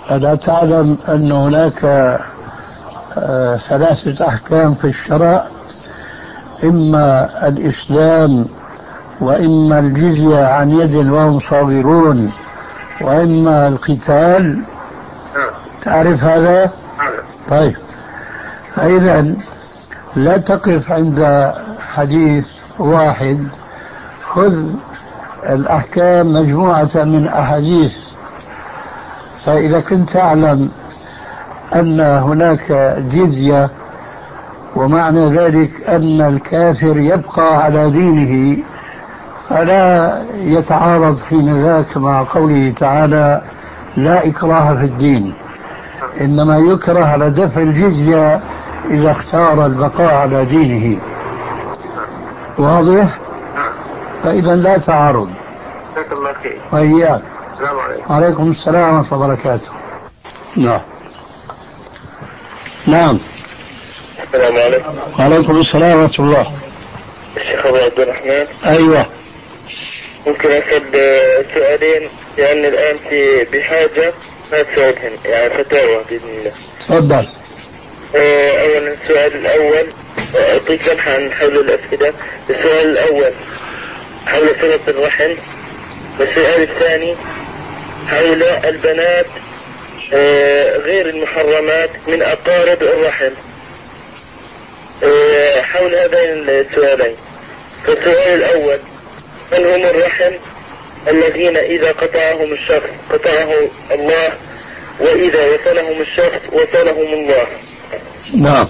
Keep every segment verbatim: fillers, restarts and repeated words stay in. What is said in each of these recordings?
ألا تعلم أن هناك آه ثلاثة أحكام في الشرع، إما الإسلام، وإما الجزية عن يد وهم صاغرون، وإما القتال؟ تعرف هذا؟ طيب، فإذا لا تقف عند حديث واحد، خذ الأحكام مجموعة من أحاديث. فإذا كنت تعلم أن هناك جزية ومعنى ذلك أن الكافر يبقى على دينه، فلا يتعارض حين ذاك مع قوله تعالى لا إكراه في الدين، إنما يكره على دفع الجزية إذا اختار البقاء على دينه. واضح؟ فإذا لا تعارض. جزاك الله خير. وإياك. السلام عليكم. وعليكم السلام ورحمة الله وبركاته. نعم نعم. السلام عليكم. وعليكم السلام ورحمة الله. الشيخ أبو عبد الرحمن. أيوة. ممكن أسأل سؤالين لأن الآن في بحاجة ما تسألهن يعني فتاوى بإذن الله. تفضل. أولا السؤال الأول أعطيك لمحة عن حول الأسئلة. السؤال الأول حول صلة الرحم، والسؤال الثاني حول البنات غير المحرمات من أقارب الرحم. حول هذين السؤالين، فالسؤال الأول من هم الرحم الذين إذا قطعهم الشخص قطعه الله، وإذا وصلهم الشخص وصلهم الله؟ نعم.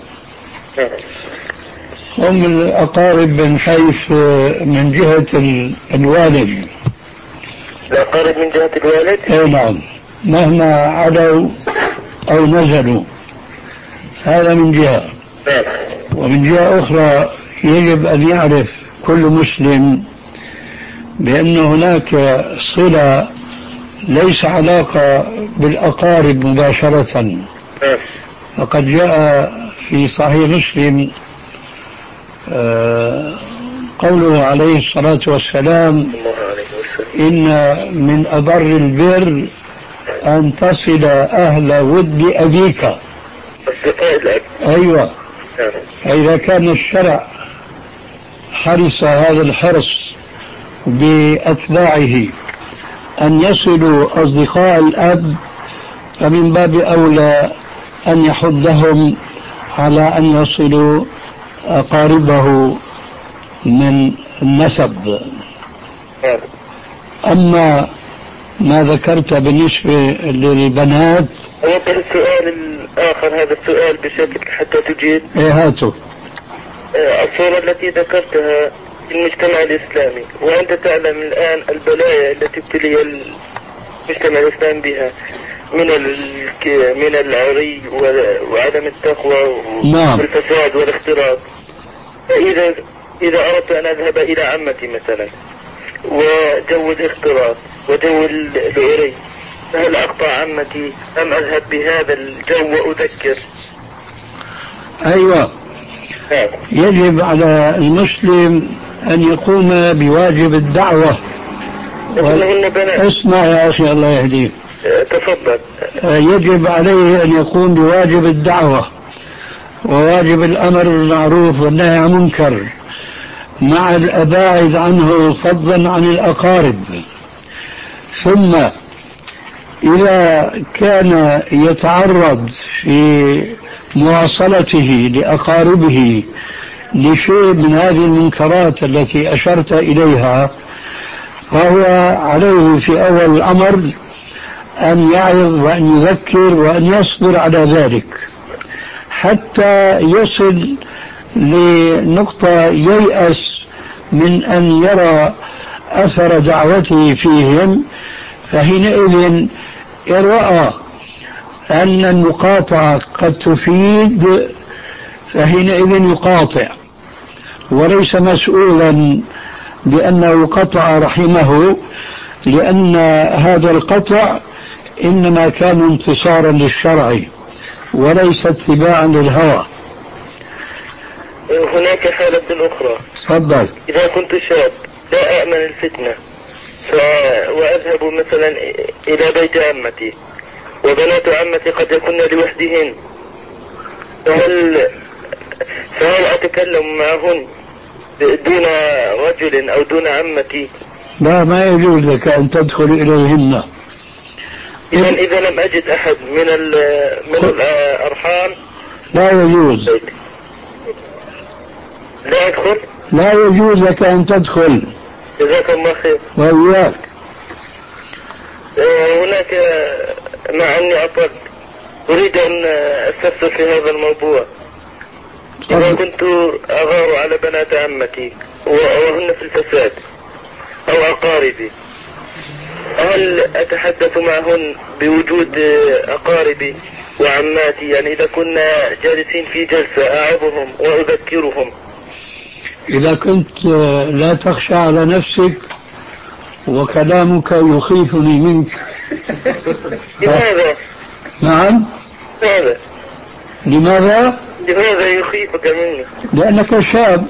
هم الأقارب من حيث من جهة الوالد. الأقارب من جهة الوالد؟ اي نعم، مهما علوا أو نزلوا، هذا من جهة. ومن جهة أخرى يجب أن يعرف كل مسلم بأن هناك صلة ليس علاقة بالأقارب مباشرة. فقد جاء في صحيح مسلم قوله عليه الصلاة والسلام إن من أبر البر أن تصل أهل ود أبيك. أيوة. فإذا كان الشرع حرص هذا الحرص بأتباعه أن يصلوا أصدقاء الأب، فمن باب أولى أن يحضهم على أن يصلوا أقاربه من النسب. أما ما ذكرت بالنسبة للبنات، أوضح السؤال الآخر هذا السؤال بشكل حتى تجيب. إيه هاتوا. الصورة التي ذكرتها في المجتمع الإسلامي، وأنت تعلم الآن البلايا التي ابتلي المجتمع الإسلامي بها من من العري وعدم التقوى والفساد والاختلاط. فإذا إذا أردت أن أذهب إلى عمتي مثلا وجو الاختلاط وجو العري، فهل أقطع عمتي أم أذهب بهذا الجو وأذكر؟ أيوة. يجب على المسلم أن يقوم بواجب الدعوة. و... اسمع يا أخي الله يهديك. تفضل. يجب عليه أن يقوم بواجب الدعوة وواجب الأمر بالمعروف والنهي عن المنكر مع الأباعد عنه فضلا عن الأقارب. ثم إذا كان يتعرض في مواصلته لأقاربه لشيء من هذه المنكرات التي أشرت إليها، فهو عليه في أول الأمر أن يعظ وأن يذكر وأن يصبر على ذلك حتى يصل لنقطة ييأس من أن يرى أثر دعوته فيهم. فحينئذ إن رأى أن المقاطعة قد تفيد فحينئذ يقاطع، وليس مسؤولا بأنه قطع رحمه، لأن هذا القطع إنما كان انتصارا للشرع وليس اتباعا للهوى. هناك حالة أخرى. تفضل. إذا كنت شاب لا أأمن الفتنة ف... وأذهب مثلا إلى بيت عمتي وبنات عمتي قد يكون لوحدهن، فهل فهل أتكلم معهن دون رجل أو دون عمتي؟ لا، ما يجوز لك أن تدخل إليهن. إذا إذا لم أجد أحد من من الأرحام لا يجوز. لا أدخل. لا يجوز لك أن تدخل. جزاك الله خير. وإياك. هناك مع أني أطلت أريد أن أستفسر في هذا الموضوع. إذا كنت أغار على بنات عمتي وهن في الفساد أو أقاربي، هل أتحدث معهن بوجود أقاربي وعماتي؟ يعني إذا كنا جالسين في جلسة أعظهم وأذكرهم. إذا كنت لا تخشى على نفسك وكلامك يخيفني منك. لماذا؟ نعم. لماذا؟ لماذا؟ لماذا يخيفك مني؟ لأنك شاب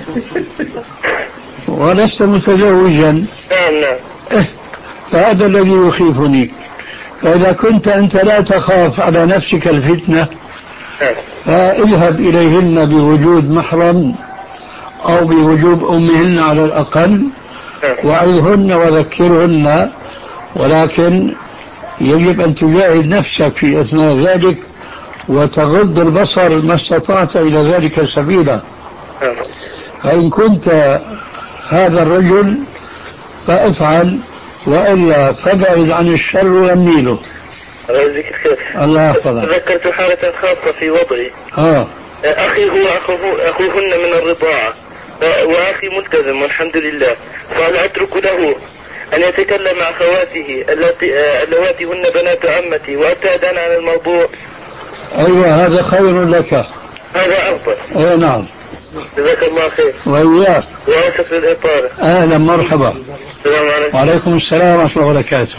ولست متزوجا. نعم نعم. إيه، فهذا الذي يخيفني. فإذا كنت أنت لا تخاف على نفسك الفتنة فاذهب إليهن بوجود محرم أو بوجود أمهن على الأقل، وعظهن وذكرهن، ولكن يجب أن تجاهد نفسك في أثناء ذلك وتغض البصر ما استطعت إلى ذلك سبيلا. فإن كنت هذا الرجل فافعل، وإلا فابعد عن الشر والنيل. الله يحفظك. تذكرت حالة خاصة في وضعي. آه. أخي هو أخوه أخوهن من الرضاعة، وأخي ملتزم والحمد لله، فهل أترك له أن يتكلم مع أخواته اللواتي هن بنات عمتي وأبتعد عن الموضوع؟ أيوة، هذا خير لك. هذا أفضل. أي نعم. جزاك الله خير. وإياك. وأسف للإطالة. أهلا مرحبا. السلام عليكم. وعليكم السلام ورحمة الله وبركاته.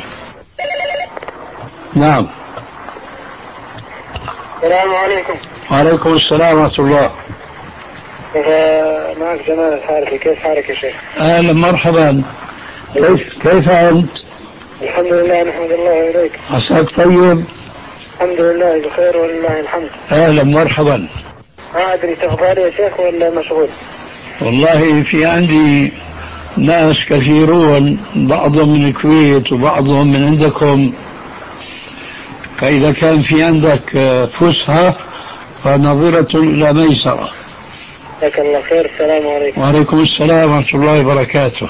نعم. السلام عليكم. وعليكم السلام ورحمة الله. معك جمال الحارثي، كيف حالك يا شيخ؟ أهلا مرحبا. كيف كيف أنت؟ الحمد لله، نحمد الله إليك. عساك طيب؟ الحمد لله بخير ولله الحمد. أهلا مرحبا. ما أدري تفضل يا شيخ ولا مشغول؟ والله في عندي ناس كثيرون، بعضهم من الكويت وبعضهم من عندكم، فإذا كان في عندك فسحة فنظرة إلى ميسرة. جزاك الله خير. السلام عليكم. وعليكم السلام ورحمة الله وبركاته.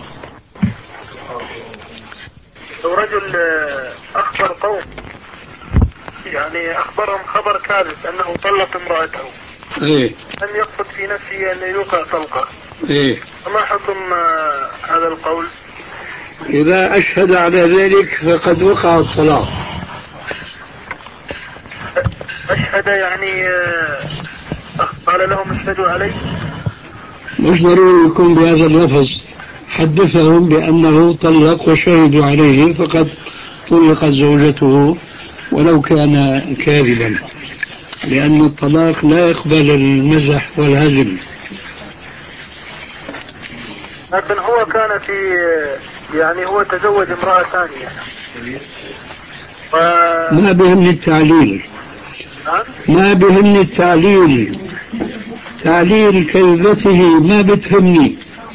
لو رجل أخبر قوم، يعني أخبرهم خبر كاذب أنه طلق امرأته، إيه، لم يقصد في نفسه أن يوقع طلقة، إيه، فما حكم هذا القول؟ إذا أشهد على ذلك فقد وقع الطلاق. أشهد يعني قال لهم اشهدوا عليه؟ مش ضروري يكون بهذا اللفظ، حدثهم بأنه طلق وشهدوا عليه فقد طلقت زوجته ولو كان كاذبا، لأن الطلاق لا يقبل المزح والهزل. لكن هو كان في يعني هو تزوج امرأة ثانية و... ما بهمني التعليل. ما بهمني التعليل، تعليل كذبته ما بتهمني،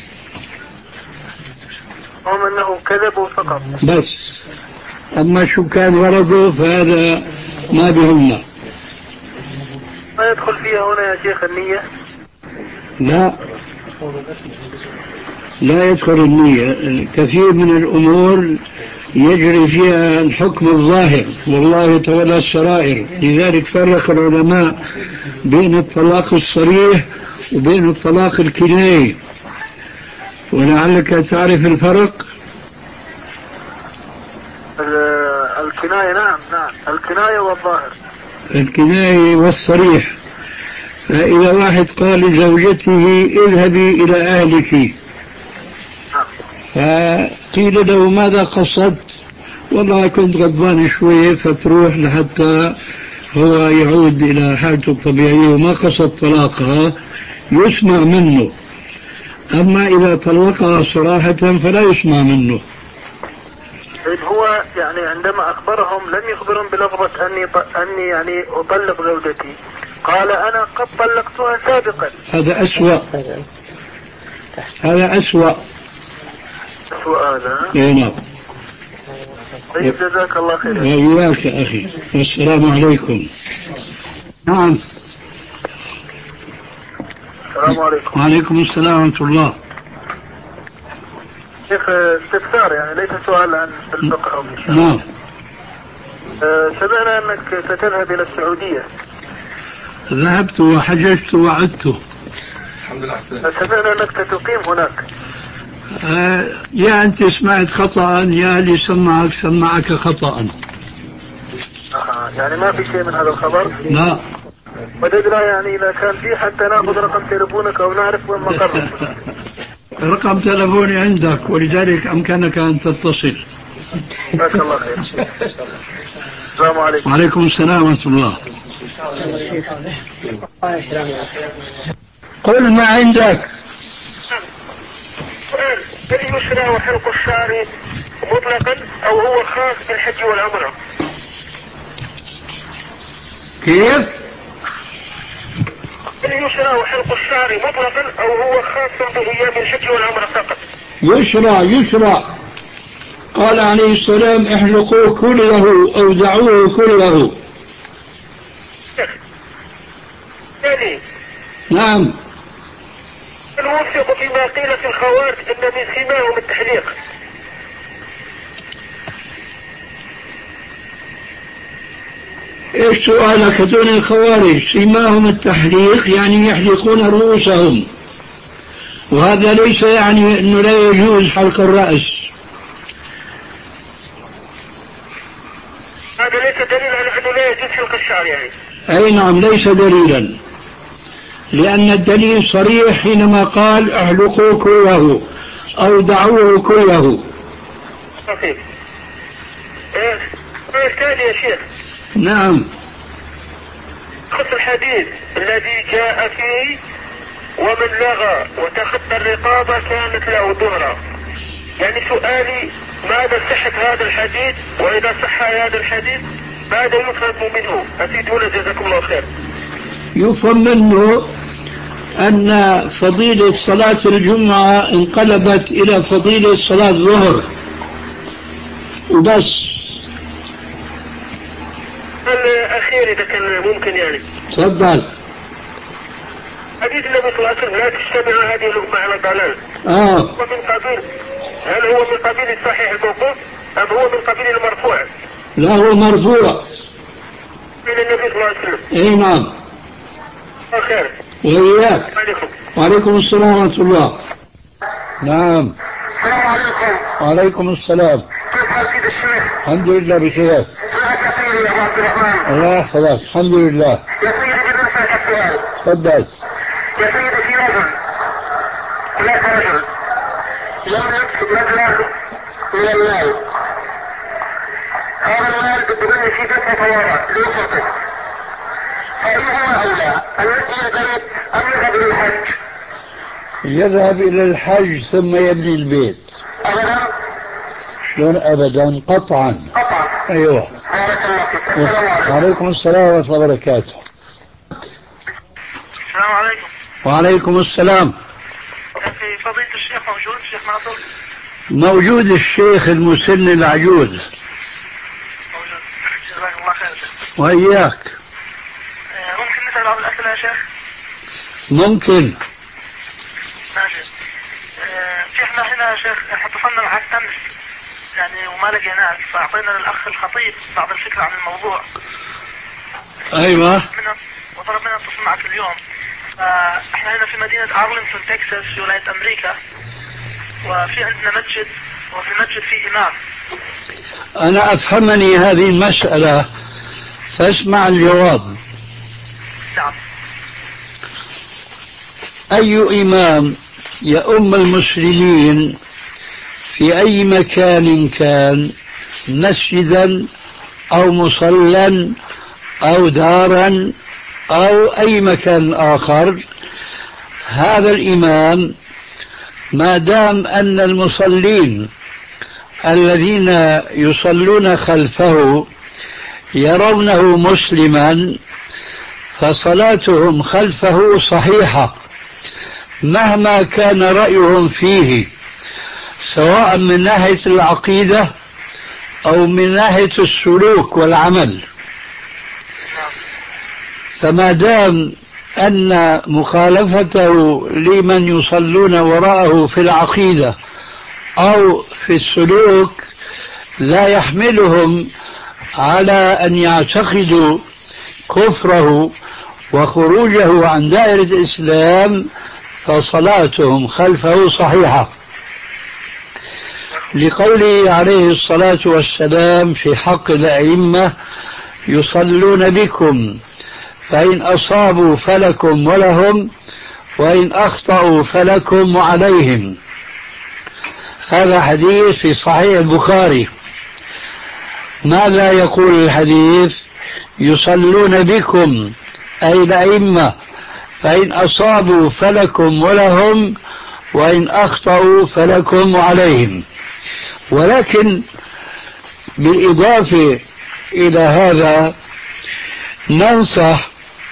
هم أنه كذبوا فقط بس. أما شو كان غرضه فهذا ما بهمنا. ما يدخل فيها هنا يا شيخ النية؟ لا، لا يدخل النية. كثير من الأمور يجري فيها الحكم الظاهر والله يتولى السرائر. لذلك فرق العلماء بين الطلاق الصريح وبين الطلاق الكناية، ولعلك تعرف الفرق. الكناية نعم نعم الكناية والظاهر. الكناية والصريح. فإذا واحد قال لزوجته اذهبي إلى أهلك، فقيل له ماذا قصدت؟ والله كنت غضبان شوية، فتروح لحتى هو يعود إلى حالته الطبيعية وما قصد طلاقها، يسمع منه. أما إذا طلقها صراحة فلا يسمع منه. إذ هو يعني عندما أخبرهم لم يخبرهم بلفظة أني أني يعني أطلق زوجتي، قال أنا قد طلقتها سابقا. هذا أسوأ، هذا أسوأ أسوأ هذا. إيه نعم. طيب جزاك الله خير. وإياك أخي، والسلام عليكم. نعم. السلام عليكم. وعليكم السلام ورحمة الله. شيخ استفسار يعني ليس سؤال عن الفقه أو الشرع. نعم. أه سمعنا أنك ستذهب إلى السعودية. ذهبت وحججت وعدت. الحمد لله. سمعنا أنك ستقيم هناك. آه يا أنت سمعت خطأ يا اللي سمعك سمعك خطأ. آه يعني ما في شيء من هذا الخبر؟ لا. وددنا يعني إذا كان في حتى نأخذ رقم تليفونك أو نعرف وين مقرك. رقم تليفوني عندك ولذلك أمكنك أن تتصل. جزاك الله خير. السلام عليكم. وعليكم السلام ورحمة الله. قل ما عندك. سؤال: هل يشرع حلق الشعر مطلقا أو هو خاص بالحج والعمرة؟ كيف؟ هل يشرع حلق الشعر مطلقا أو هو خاص بأيام الحج والعمرة فقط؟ يشرع يشرع. قال عليه السلام: احلقوا كله أو دعوه كله. ثاني: نعم. الموفق فيما قيل في الخوارج ان من سماهم التحليق. ايش سؤالك دون الخوارج؟ سماهم التحليق يعني يحلقون رؤوسهم، وهذا ليس يعني انه لا يجوز حلق الرأس. هذا ليس دليل على انه لا يجوز حلق الشعر يعني. اي نعم، ليس دليلا، لأن الدليل صريح حينما قال احلقوا كله أو دعوه كله. صحيح. ايه الثاني يا شيخ. نعم. خص الحديث الذي جاء فيه: ومن لغى وتخطى الرقابة كانت له دهرة. يعني سؤالي: ماذا صحة هذا الحديث؟ وإذا صح هذا الحديث ماذا يفهم منه؟ أفيدونا جزاكم الله خير. يفهم منه أن فضيلة صلاة الجمعة انقلبت إلى فضيلة صلاة الظهر وبس. الأخير إذا كان ممكن يعني. تفضل. حديث النبي صلى الله عليه وسلم: لا تجتمع هذه الأمة على ضلال. آه. ومن قبيل، هل هو من قبيل الصحيح الموقوف أم هو من قبيل المرفوع؟ لا، هو مرفوع من النبي صلى الله عليه وسلم. اي نعم. خير. وإياك. عليكم. وعليكم السلام ورحمة الله. نعم. السلام عليكم. وعليكم السلام. كيف حال سيد الشيخ؟ الحمد لله بخير. كيفك يا سيدي يا أبو عبد الرحمن؟ الله يحفظك. الحمد لله. يا سيدي بدي أسألك سؤال. تفضل. يا سيدي في رجل، هناك رجل يملك مبلغ من المال، هذا المال بده مني في دفع طوارئ لأسرته، فأيهما أولى أن يبني البيت أم يذهب إلى الحج؟ يذهب إلى الحج ثم يبني البيت. أبدا؟ شلون أبدا؟ قطعا. قطعا. أيوه. بارك الله فيك. السلام عليكم. وعليكم السلام ورحمة الله وبركاته. السلام عليكم. وعليكم السلام. أخي فضيلة الشيخ موجود؟ الشيخ ناصر موجود، الشيخ المسن العجوز. موجود. جزاك الله خير شيخ. وإياك. ممكن نسأل بعض الأسئلة يا شيخ؟ ممكن. ماشي. شيخنا هنا يا شيخ احنا اتصلنا معك أمس يعني وما لقيناك، فأعطينا للأخ الخطيب بعض الفكرة عن الموضوع. أيوة. وطلبنا نتصل معك اليوم. احنا هنا في مدينة أرلينغتون تكساس في ولاية أمريكا، وفي عندنا مسجد، وفي المسجد في إمام. أنا أفهمني هذه المسألة، فاسمع الجواب. نعم. أي إمام يؤم المسلمين في أي مكان كان، مسجدا أو مصلى أو دارا أو أي مكان آخر، هذا الإمام ما دام أن المصلين الذين يصلون خلفه يرونه مسلما فصلاتهم خلفه صحيحة مهما كان رأيهم فيه، سواء من ناحية العقيدة أو من ناحية السلوك والعمل. فما دام أن مخالفته لمن يصلون وراءه في العقيدة أو في السلوك لا يحملهم على أن يعتقدوا كفره وخروجه عن دائرة الإسلام، فصلاتهم خلفه صحيحة، لقوله عليه الصلاة والسلام في حق الأئمة: يصلون بكم فإن أصابوا فلكم ولهم وإن أخطأوا فلكم وعليهم. هذا حديث في صحيح البخاري. ماذا يقول الحديث؟ يصلون بكم أي الأئمة فإن أصابوا فلكم ولهم وإن أخطأوا فلكم وعليهم. ولكن بالإضافة إلى هذا ننصح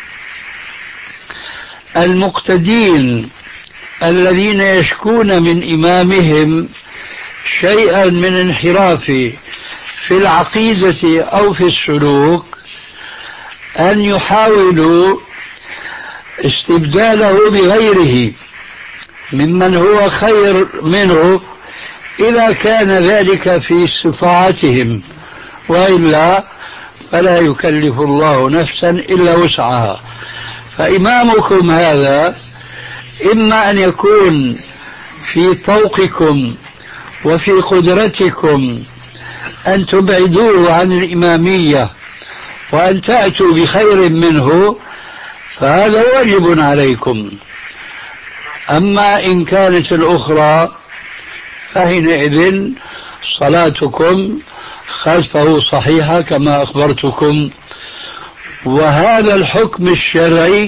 المقتدين الذين يشكون من إمامهم شيئا من انحراف في العقيدة أو في السلوك أن يحاولوا استبداله بغيره ممن هو خير منه إذا كان ذلك في استطاعتهم، وإلا فلا يكلف الله نفسا إلا وسعها. فإمامكم هذا إما أن يكون في طوقكم وفي قدرتكم أن تبعدوه عن الإمامية وأن تأتوا بخير منه، فهذا واجب عليكم. أما إن كانت الأخرى فحينئذ صلاتكم خلفه صحيحة كما أخبرتكم. وهذا الحكم الشرعي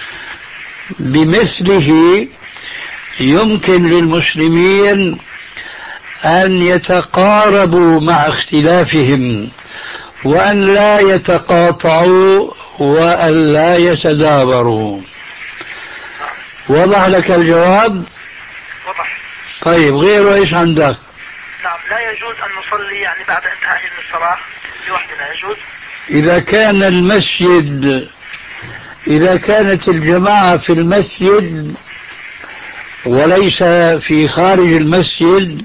بمثله يمكن للمسلمين أن يتقاربوا مع اختلافهم وأن لا يتقاطعوا وأن لا يتدابروا. وضح لك الجواب؟ وضح. طيب، غيره إيش عندك؟ نعم، لا يجوز أن نصلي يعني بعد انتهاء من الصلاة لوحدنا، يجوز؟ إذا كان المسجد إذا كانت الجماعة في المسجد وليس في خارج المسجد،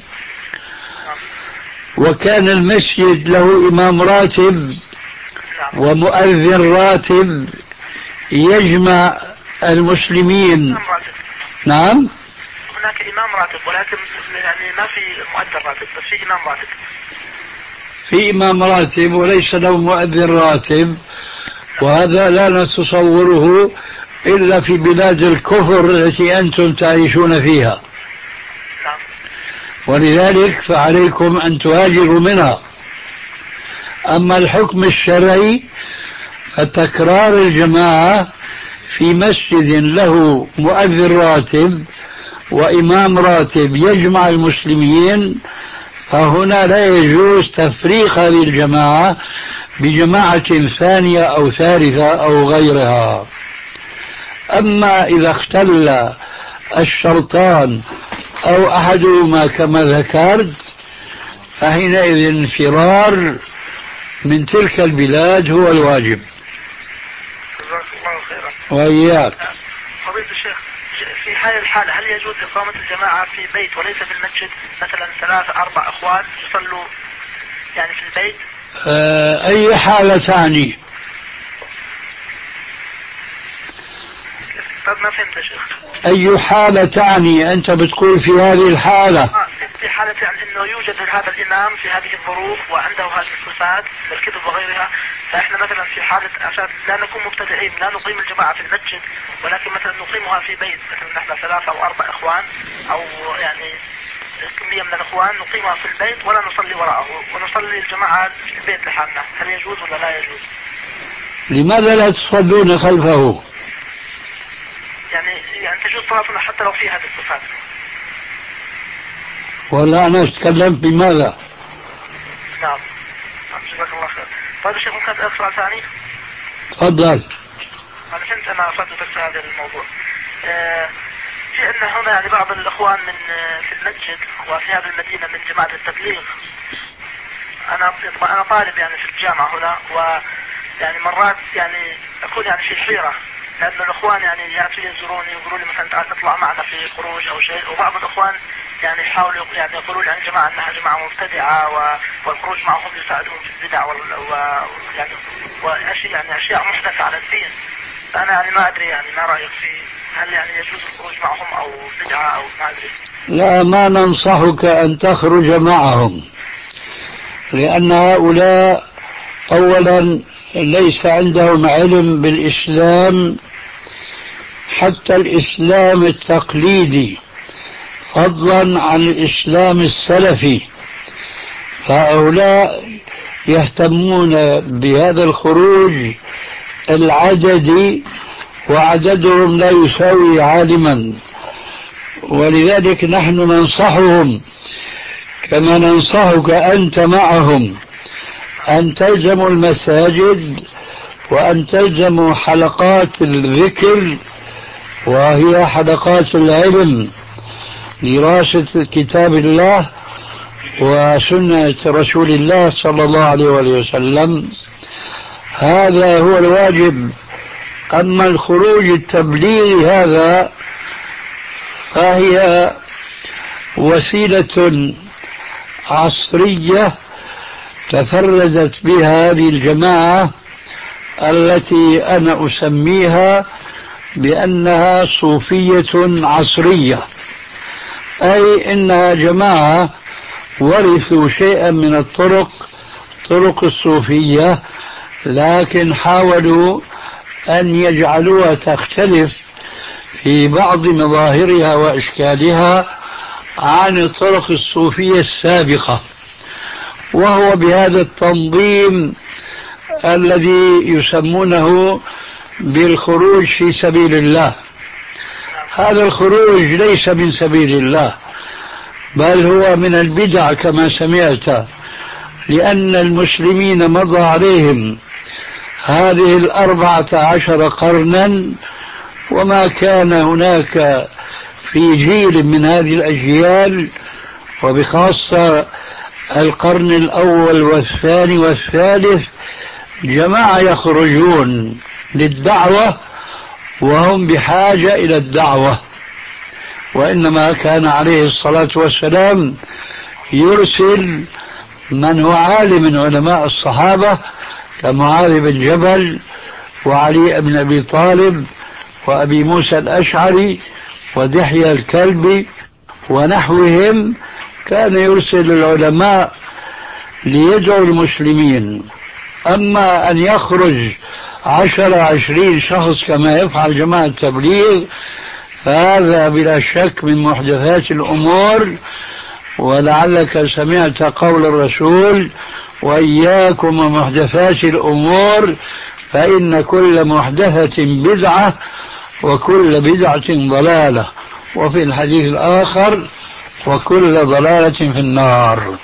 وكان المسجد له إمام راتب ومؤذن راتب يجمع المسلمين. نعم، هناك إمام راتب ولكن يعني ما في مؤذن راتب، بس في إمام راتب. في إمام راتب وليس له مؤذن راتب، وهذا لا نتصوره إلا في بلاد الكفر التي أنتم تعيشون فيها، ولذلك فعليكم أن تهاجروا منها. أما الحكم الشرعي فتكرار الجماعة في مسجد له مؤذن راتب وإمام راتب يجمع المسلمين، فهنا لا يجوز تفريق هذه الجماعة بجماعة ثانية أو ثالثة أو غيرها. أما إذا اختل الشرطان أو أحدهما كما ذكرت، فحينئذ انفرار من تلك البلاد هو الواجب. جزاك الله خيرا. وإياك. فضيلة الشيخ، في هذه الحالة هل يجوز إقامة الجماعة في بيت وليس في المسجد؟ مثلا ثلاثة أربع أخوان يصلوا يعني في البيت. آه أي حالة تعني؟ ما فهمت يا شيخ. أي حالة تعني؟ أنت بتقول في هذه الحالة. آه في حالة يعني أنه يوجد هذا الإمام في هذه الظروف وعنده هذه الصفات من الكذب وغيرها، فإحنا مثلا في حالة عشان لا نكون مبتدعين لا نقيم الجماعة في المسجد، ولكن مثلا نقيمها في بيت، مثلا نحن ثلاثة أو أربع إخوان أو يعني كمية من الإخوان نقيمها في البيت ولا نصلي وراءه ونصلي الجماعة في البيت لحالنا، هل يجوز ولا لا يجوز؟ لماذا لا تصلون خلفه؟ يعني يعني تجوز صلاتنا حتى لو في هذه الصفات. ولا أنا أتكلم بماذا؟ نعم. جزاك الله خير. طيب الشيخ ممكن أسأل سؤال ثاني؟ تفضل. أنا فهمت أنا فتوتك في هذا الموضوع. آه في أن هنا يعني بعض الإخوان من في المسجد وفي هذه المدينة من جماعة التبليغ. أنا أنا طالب يعني في الجامعة هنا، ويعني مرات يعني أكون يعني في حيرة، لأن الإخوان يعني يأتوا يزوروني ويقولوا لي مثلا تعال تطلع معنا في خروج أو شيء، وبعض الإخوان يعني يحاولوا يعني يقولوا لي عن جماعة أنها جماعة مبتدعة والخروج معهم يساعدهم في البدع ويعني وأشياء يعني أشياء محدثة على الدين. أنا يعني ما أدري يعني ما رأيك في هل يعني يجوز الخروج معهم أو بدعة أو ما أدري؟ لا، ما ننصحك أن تخرج معهم، لأن هؤلاء أولا ليس عندهم علم بالإسلام، حتى الإسلام التقليدي، فضلا عن الإسلام السلفي. فهؤلاء يهتمون بهذا الخروج العددي، وعددهم لا يساوي عالما، ولذلك نحن ننصحهم كما ننصحك أنت معهم أن تلزموا المساجد وأن تلزموا حلقات الذكر، وهي حلقات العلم، دراسة كتاب الله وسنة رسول الله صلى الله عليه وسلم. هذا هو الواجب. أما الخروج التبليغي هذا فهي وسيلة عصرية تفردت بها هذه الجماعة التي أنا أسميها بأنها صوفية عصرية، أي إنها جماعة ورثوا شيئا من الطرق طرق الصوفية، لكن حاولوا أن يجعلوها تختلف في بعض مظاهرها وأشكالها عن الطرق الصوفية السابقة، وهو بهذا التنظيم الذي يسمونه بالخروج في سبيل الله. هذا الخروج ليس من سبيل الله، بل هو من البدع كما سمعت، لأن المسلمين مضى عليهم هذه الأربعة عشر قرنا، وما كان هناك في جيل من هذه الأجيال، وبخاصة القرن الأول والثاني والثالث، جماعة يخرجون للدعوة وهم بحاجة إلى الدعوة، وإنما كان عليه الصلاة والسلام يرسل من هو عالم من علماء الصحابة كمعاذ بن جبل وعلي بن أبي طالب وأبي موسى الأشعري ودحية الكلبي ونحوهم، كان يرسل العلماء ليدعو المسلمين. أما أن يخرج عشر عشرين شخص كما يفعل جماعة التبليغ فهذا بلا شك من محدثات الأمور، ولعلك سمعت قول الرسول: وإياكم ومحدثات الأمور فإن كل محدثة بدعة وكل بدعة ضلالة، وفي الحديث الآخر: وكل ضلالة في النار.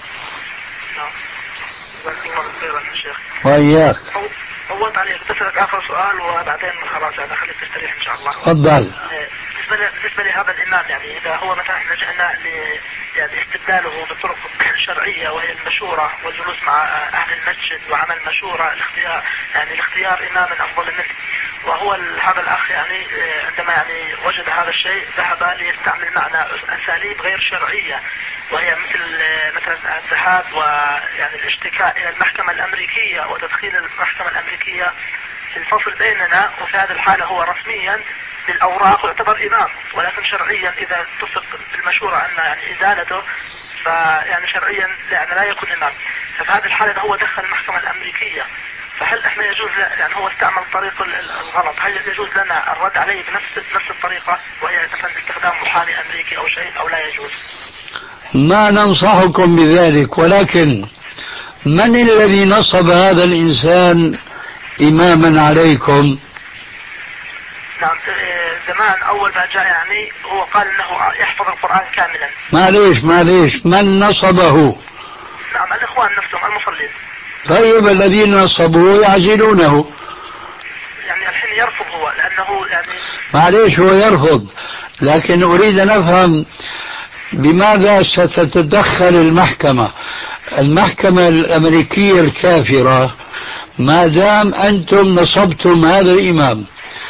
وإياك. فوت عليك بسألك آخر سؤال وبعدين خلاص أنا خليك تستريح إن شاء الله. تفضل. بالنسبة لهذا الإمام، يعني إذا هو مثلا لجأنا يعني استبداله بطرق شرعية وهي المشورة والجلوس مع أهل المسجد وعمل مشورة الاختيار، يعني الاختيار إماما أفضل منه، وهو هذا الأخ يعني عندما يعني وجد هذا الشيء ذهب ليستعمل معنا أساليب غير شرعية، وهي مثل مثلا الذهاب ويعني الاشتكاء إلى المحكمة الأمريكية وتدخيل المحكمة الأمريكية في الفصل بيننا، وفي هذه الحالة هو رسميا بالأوراق يعتبر إمام، ولكن شرعيا إذا اتفق بالمشورة أن يعني إزالته فيعني شرعيا يعني لا يكون إمام. ففي هذه الحالة هو دخل المحكمة الأمريكية، فهل احنا يجوز يعني هو استعمل طريق الغلط، هل يجوز لنا الرد عليه بنفس نفس الطريقة وهي مثلا استخدام محامي أمريكي أو شيء، أو لا يجوز؟ ما ننصحكم بذلك، ولكن من الذي نصب هذا الإنسان إماما عليكم؟ نعم زمان أول ما جاء يعني هو قال أنه يحفظ القرآن كاملا. معليش معليش من نصبه؟ نعم الإخوان نفسهم المصلين. طيب الذين نصبوه يعزلونه. يعني الحين يرفض هو لأنه يعني معليش هو يرفض، لكن أريد أن أفهم بماذا ستتدخل المحكمة المحكمة الأمريكية الكافرة ما دام أنتم نصبتم هذا الإمام،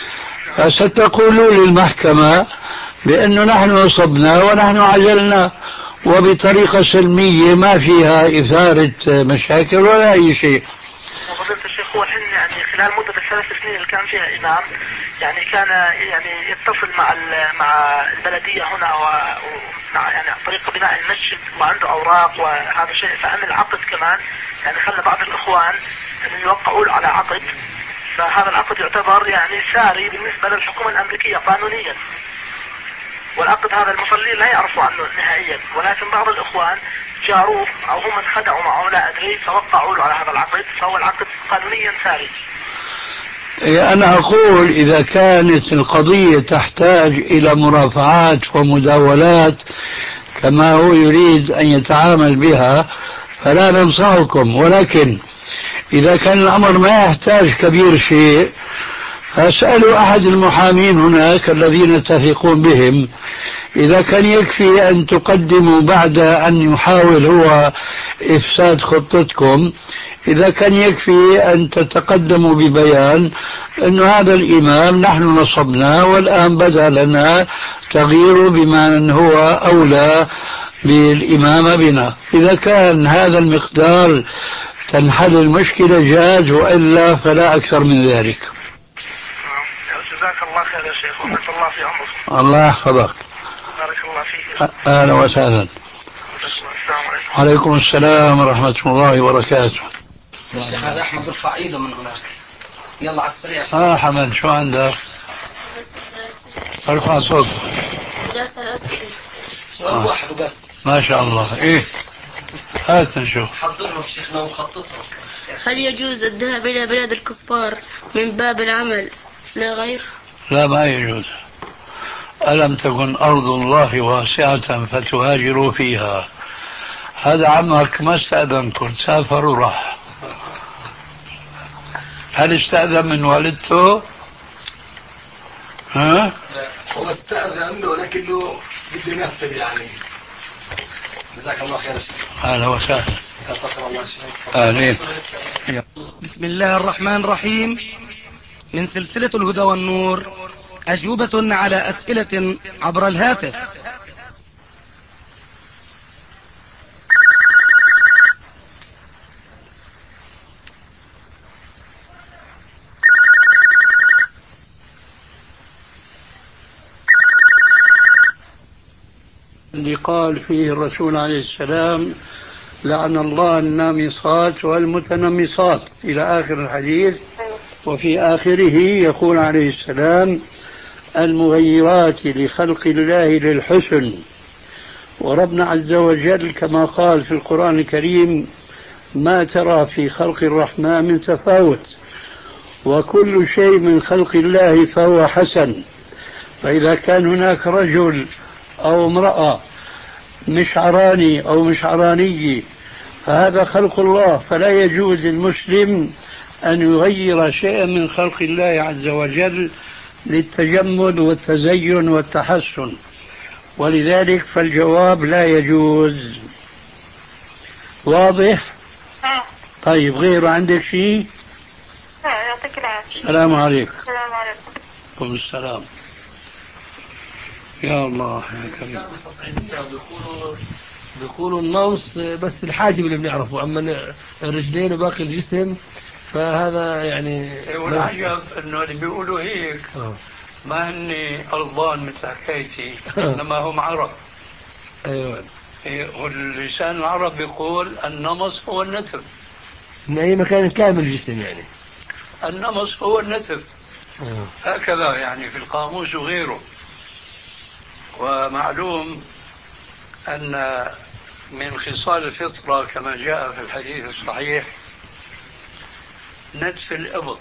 فستقولوا للمحكمة بأنه نحن نصبنا ونحن عزلنا وبطريقة سلمية ما فيها إثارة مشاكل ولا أي شيء. فضيلة الشيخ هو الحين يعني خلال مدة الثلاث سنين اللي كان فيها إمام يعني كان يعني يتصل مع مع البلدية هنا ومع يعني عن طريق بناء المسجد وعنده أوراق وهذا شيء، فعمل عقد كمان يعني خلى بعض الإخوان أن يوقعوا على عقد، فهذا العقد يعتبر يعني ساري بالنسبة للحكومة الأمريكية قانونيا، والعقد هذا المصلين لا يعرفوا عنه نهائيا، ولكن بعض الإخوان جاروه أو هم انخدعوا معه لا أدري فوقعوا له على هذا العقد، فهو العقد قانونيا ساري. أنا أقول إذا كانت القضية تحتاج إلى مرافعات ومداولات كما هو يريد أن يتعامل بها فلا ننصحكم، ولكن إذا كان الأمر ما يحتاج كبير شيء فاسألوا أحد المحامين هناك الذين تثقون بهم إذا كان يكفي أن تقدموا بعد أن يحاول هو إفساد خطتكم، إذا كان يكفي أن تتقدموا ببيان أن هذا الإمام نحن نصبنا والآن بدا لنا تغيير بما هو أولى بالإمامة بنا. إذا كان هذا المقدار تنحل المشكلة جاز، وإلا فلا أكثر من ذلك. جزاك الله خير يا شيخ ومن الله في عمرك. الله يحفظك. بارك الله فيك. أهلا وسهلا. السلام عليكم. وعليكم السلام ورحمة الله وبركاته. يا شيخ هذا أحمد ارفع ايده من هناك. يلا على السريع. اه حمد شو عندك؟ ارفع صوت. سؤال آه. واحد وبس. ما شاء الله. ايه هات نشوف. حضرهم شيخنا وخططهم. هل يجوز الذهاب إلى بلاد الكفار من باب العمل لا غير؟ لا ما يجوز. ألم تكن أرض الله واسعة فتهاجروا فيها. هذا عمك ما استأذنكم، سافر وراح. هل استأذن من والدته؟ ها؟ هو استأذن ولكنه بده ينفذ يعني. جزاك الله خير شيخ. أهلا وسهلا. أهلين. بسم الله الرحمن الرحيم. من سلسلة الهدى والنور أجوبة على أسئلة عبر الهاتف. اللي قال فيه الرسول عليه السلام لعن الله النامصات والمتنمصات إلى آخر الحديث، وفي آخره يقول عليه السلام المغيرات لخلق الله للحسن. وربنا عز وجل كما قال في القرآن الكريم ما ترى في خلق الرحمن من تفاوت وكل شيء من خلق الله فهو حسن. فإذا كان هناك رجل أو امرأة مشعراني أو مشعراني فهذا خلق الله، فلا يجوز المسلم أن يغير شيئا من خلق الله عز وجل للتجمل والتزين والتحسن، ولذلك فالجواب لا يجوز. واضح؟ طيب غير عندك شيء؟ يعطيك العافية. السلام عليكم. السلام عليكم. وعليكم السلام. يا الله يا كريم. بيقولوا بيقولوا النوص بس الحاجب اللي بنعرفه، اما الرجلين وباقي الجسم فهذا يعني. والعجب انه اللي بيقولوا هيك أوه. ما هني ألبان مثل حكايتي انما هم عرب. ايوه. واللسان العرب بيقول النمص هو النتف. من اي مكان كامل الجسم يعني. النمص هو النتف. أوه. هكذا يعني في القاموس وغيره. ومعلوم أن من خصال الفطرة كما جاء في الحديث الصحيح نتف الإبط.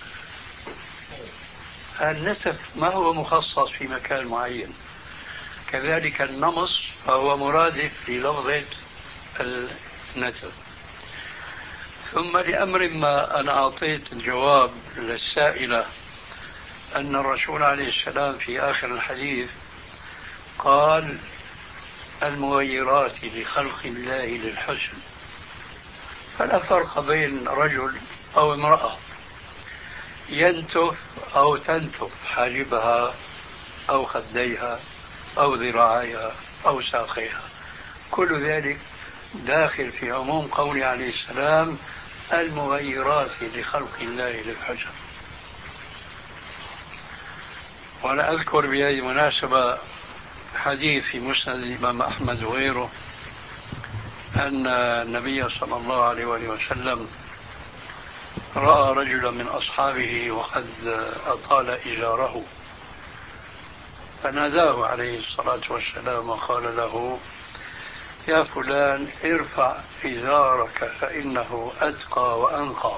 النتف ما هو مخصص في مكان معين، كذلك النمص فهو مرادف للفظة نتف. ثم لأمر ما أنا أعطيت الجواب للسائلة أن الرسول عليه السلام في آخر الحديث قال المغيرات لخلق الله للحسن، فلا فرق بين رجل أو امرأة ينتف أو تنتف حاجبها أو خديها أو ذراعيها أو ساقيها، كل ذلك داخل في عموم قوله عليه السلام المغيرات لخلق الله للحسن. وأنا أذكر بهذه المناسبة حديث في مسند الإمام أحمد وغيره أن النبي صلى الله عليه وسلم رأى رجلا من أصحابه وقد أطال إزاره، فناداه عليه الصلاة والسلام وقال له يا فلان ارفع إزارك فإنه أتقى وأنقى.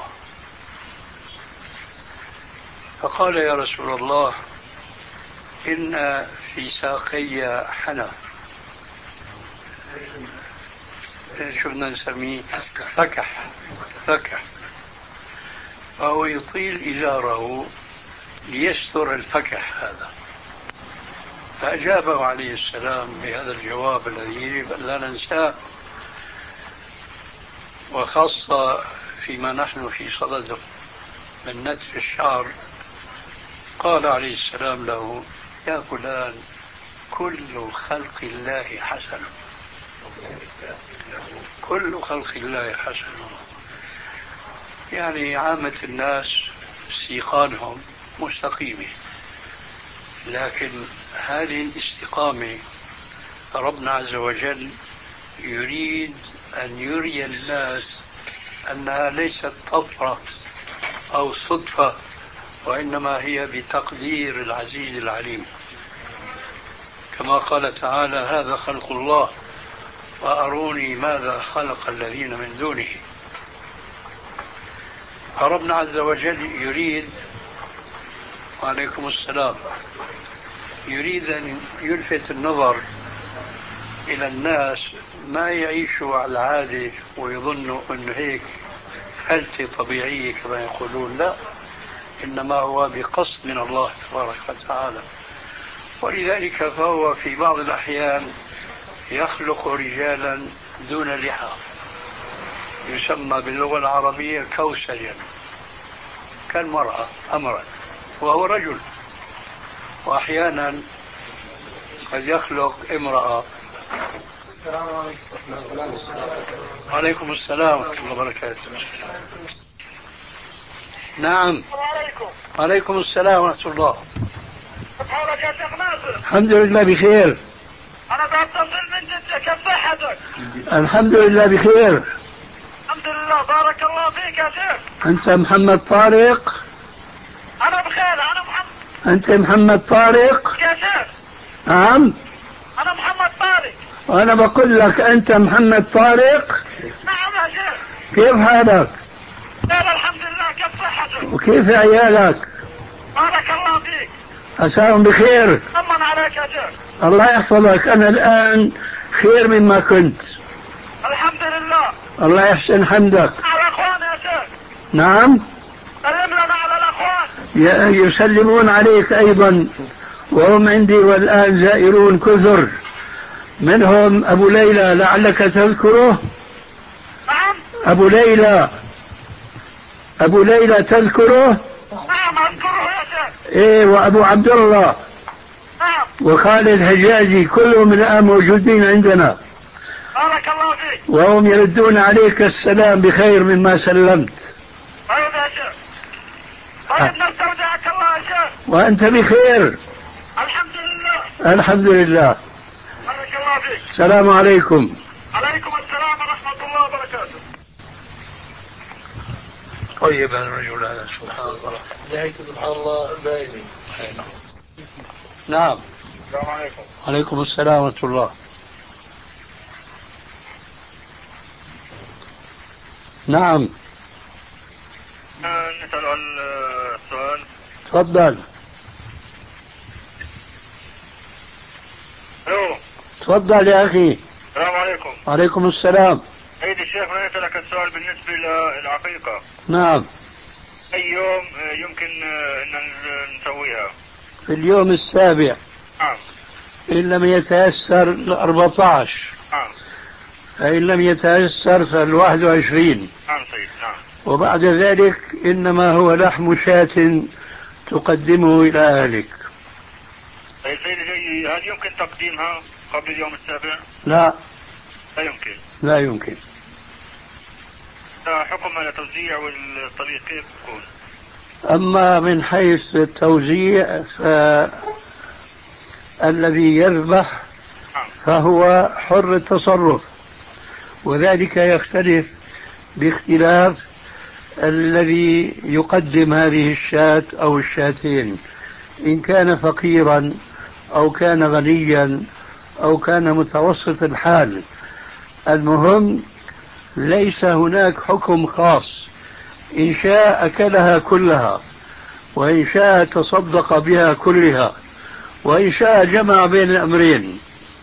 فقال يا رسول الله إن في ساقي حنى، شو بدنا نسميه؟ فكح فكح، فهو يطيل إزاره ليستر الفكح هذا. فأجابه عليه السلام بهذا الجواب الذي يجب أن لا ننساه، وخاصة فيما نحن في صدده من نتف الشعر. قال عليه السلام له يا فلان كل خلق الله حسن، كل خلق الله حسن. يعني عامة الناس استيقانهم مستقيمة، لكن هذه الاستقامة ربنا عز وجل يريد أن يري الناس أنها ليست طفرة أو صدفة، وإنما هي بتقدير العزيز العليم، كما قال تعالى هذا خلق الله وأروني ماذا خلق الذين من دونه. فربنا عز وجل يريد وعليكم السلام يريد أن يلفت النظر إلى الناس ما يعيشوا على العادة ويظنوا أن هيك حالة طبيعية كما يقولون، لا، إنما هو بقصد من الله تبارك وتعالى. ولذلك فهو في بعض الأحيان يخلق رجالا دون لحى، يسمى باللغة العربية كوسجا، كالمرأة أمرا وهو رجل، وأحيانا قد يخلق امرأة. السلام عليكم. وعليكم السلام ورحمة الله وبركاته. نعم. وعليكم السلام ورحمة الله. الحمد لله بخير. أنا بتصل من جدة، كيف صحتك؟ الحمد لله بخير. الحمد لله، بارك الله فيك يا شيخ. أنت محمد طارق؟ أنا بخير، أنا محمد. أنت محمد طارق؟ يا شيخ. نعم. أنا محمد طارق. وأنا بقول لك أنت محمد طارق؟ نعم يا شيخ. كيف حالك؟ خير الحمد لله، كيف صحتك؟ وكيف عيالك؟ بارك الله فيك. عساهم بخير. طمن عليك يا شيخ. الله يحفظك، أنا الآن خير مما كنت. الحمد لله. الله يحسن حمدك. على الأخوان يا شيخ. نعم. سلم لنا على الأخوان. يسلمون عليك أيضا، وهم عندي والآن زائرون كثر، منهم أبو ليلى لعلك تذكره. نعم. أبو ليلى أبو ليلى تذكره؟ نعم أذكره يا شيخ. إيه، وأبو عبد الله. نعم. وخالد حجازي، كلهم الآن موجودين عندنا. بارك الله فيك. وهم يردون عليك السلام بخير مما سلمت. طيب يا شيخ. طيب نستودعك الله يا شيخ. وأنت بخير. الحمد لله. الحمد لله. بارك الله فيك. السلام عليكم. عليكم السلام ورحمة الله وبركاته. طيب الرجل هذا سبحان الله. نهاية سبحان الله باينة. نعم. السلام عليكم. عليكم السلام ورحمة الله. نعم. نسأل عن السؤال. تفضل. الو. تفضل يا أخي. السلام عليكم. عليكم السلام. سيد الشيخ أنا أسألك السؤال بالنسبة للعقيقة. نعم. أي يوم يمكن أن نسويها؟ في اليوم السابع. نعم. إن لم يتيسر الأربعة عشر. نعم. فإن لم يتيسر فالواحد وعشرين. نعم سيد. نعم. وبعد ذلك إنما هو لحم شاة تقدمه إلى أهلك. طيب سيدي هل يمكن تقديمها قبل اليوم السابع؟ لا. لا يمكن. لا يمكن. حكم على توزيع والطريق كيف يكون؟ أما من حيث التوزيع فالذي يذبح فهو حر التصرف، وذلك يختلف باختلاف الذي يقدم هذه الشاة أو الشاتين، إن كان فقيرا أو كان غنيا أو كان متوسط الحال. المهم ليس هناك حكم خاص، إن شاء أكلها كلها، وإن شاء تصدق بها كلها، وإن شاء جمع بين الأمرين.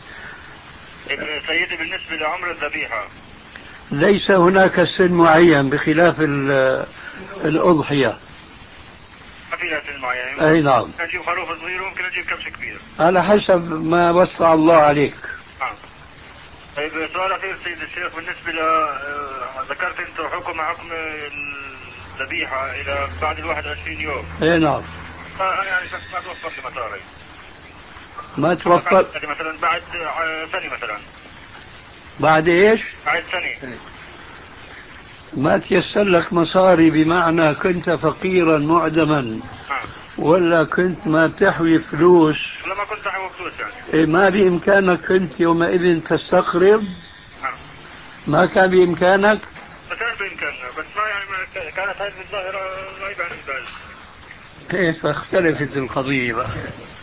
سيدي بالنسبة لعمر الذبيحة ليس هناك سن معين بخلاف الأضحية. ما في سن معين؟ أي نعم. ممكن أجيب خروف صغير وممكن أجيب كبش كبير على حسب ما وسع الله عليك. نعم. طيب سؤال أخير سيد الشيخ، بالنسبة ل ذكرت أنت حكم حكم الذبيحة إلى بعد الواحد وعشرين يوم. أي نعم. أنا يعني ما توفر لي مصاري. ما توفر مثلا بعد سنة مثلا. بعد إيش؟ بعد سنة. ما تيسر لك مصاري بمعنى كنت فقيرا معدما نعم. ولا كنت ما تحوي فلوس؟ ولا ما كنت أحوي فلوس يعني. إيه ما بإمكانك كنت يومئذ تستقرض؟ نعم. ما كان بإمكانك؟ كان بإمكاننا بس ما يعني ما كانت هذه الظاهرة غايبة عن البال. كيف اختلفت القضية بقى؟